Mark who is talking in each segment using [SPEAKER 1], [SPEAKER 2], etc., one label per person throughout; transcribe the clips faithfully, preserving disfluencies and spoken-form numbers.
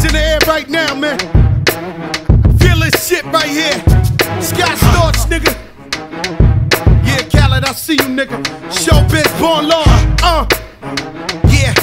[SPEAKER 1] in the air right now, man. Feel this shit right here. Scott Storch, nigga. Yeah, Khaled, I see you, nigga. Showbiz, born law. Uh, yeah.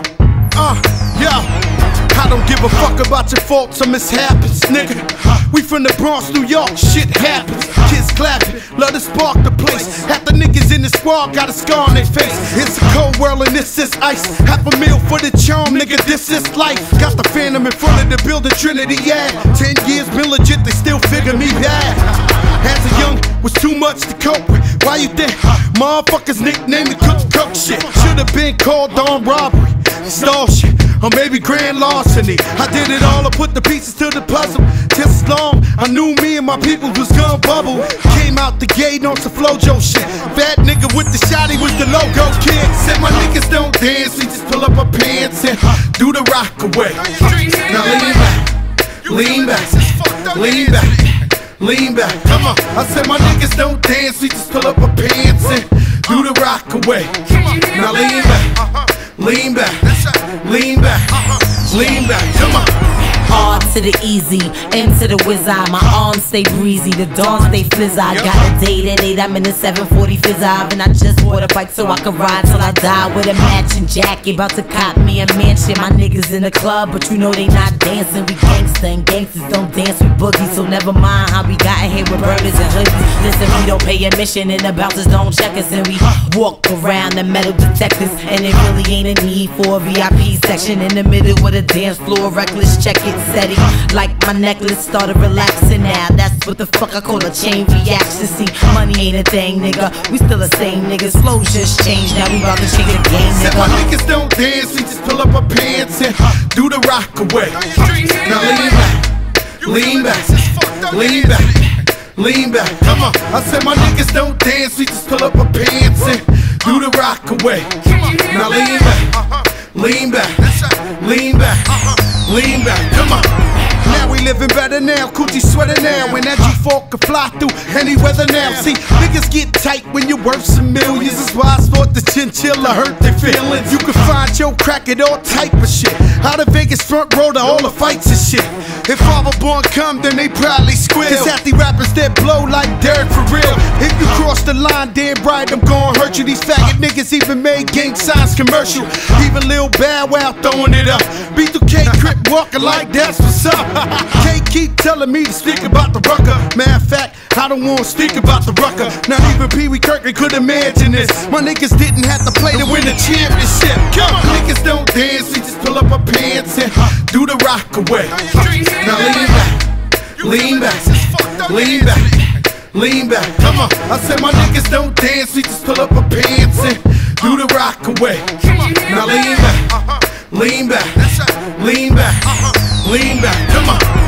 [SPEAKER 1] Uh, yeah. I don't give a fuck about your faults or mishaps, nigga. We from the Bronx, New York, shit happens. Kids clapping, love to spark the place. Half the niggas in the squad got a scar on their face. It's a cold world and this is ice. Half a meal for the charm, nigga, this is life. Got the Phantom in front of the building, Trinity, yeah. Ten years been legit, they still figure me bad. As a young, was too much to cope with. Why you think motherfuckers nicknamed me Cook Cook shit? Should've been called on robbery, stall shit, or maybe grand larceny. I did it all, I put the pieces to the puzzle. Just as long I knew me and my people was gonna bubble. Came out the gate on some Flojo shit. Bad nigga with the shotty was the logo kid. Said my niggas don't dance, we just pull up our pants and do the rock away. Now lean back, lean back, lean back, lean back. Come on, I said my niggas don't dance, we just pull up our pants and do the rock away. Now lean back, lean back, lean back, lean back. Come on.
[SPEAKER 2] R to the easy, M to the whiz eye. My arms stay breezy, the dawn stay fizz. I got a date at eight, I'm in the seven forty fizz eye. And I just bought a bike so I can ride till I die with a matching jacket. About to cop me a mansion. My niggas in the club, but you know they not dancing. We gangsta and gangsters don't dance with boogies. So never mind how we got here with burners and hoodies. Listen, we don't pay admission and the bouncers don't check us. And we walk around the metal detectors. And it really ain't a need for a V I P section in the middle with a dance floor. Reckless, check it. Steady, like my necklace started relaxing now. That's what the fuck I call a chain reaction. See, money ain't a thing, nigga. We still the same niggas. Flow just changed, now we about to change the game, nigga.
[SPEAKER 1] Said my niggas don't dance, we just pull up our pants and do the rock away. Now lean back, lean back, lean back, lean back. Come on, I said my niggas don't dance, we just pull up our pants and do the rock away. Now lean back, lean back, lean back. Lean back, come on. Now we living better now, coochie sweater now. When that G four can fly through any weather now. See, niggas get tight when you're worth some millions. That's why I thought the chinchilla hurt their feelings. You can find your crack at all type of shit. Out of Vegas front row to all the fights and shit. If Father Born come, then they probably squeal. Cause half the rappers that blow like dirt for real. If you cross the line, damn right, I'm gon' hurt you. These faggot niggas even made gang signs commercial. Even Lil Bow Wow throwing it up. B two K Crip walking like that's what's up. Can't keep telling me to speak about the rucker. Matter of fact, I don't wanna speak about the rucker. Not even Pee Wee Kirkland could imagine this. My niggas didn't have to play to win the championship. Come on, niggas don't dance, we just pull up our pants and do the rock away. Now lean back, lean back, lean back, lean back. Come on, I said my niggas don't dance, we just pull up our pants and do the rock away. Now lean back, lean back, lean back, lean back. Come on.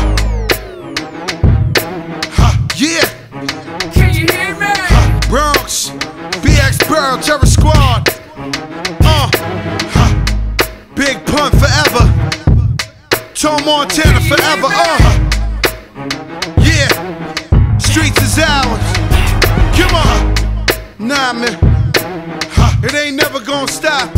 [SPEAKER 1] Yeah.
[SPEAKER 3] Can you hear me?
[SPEAKER 1] Bronx, B X Burl, Terror Squad. Uh. Big Pun forever. Tom Montana forever. Uh. Yeah. Streets is ours. Come on. Nah, man. It ain't never gonna stop.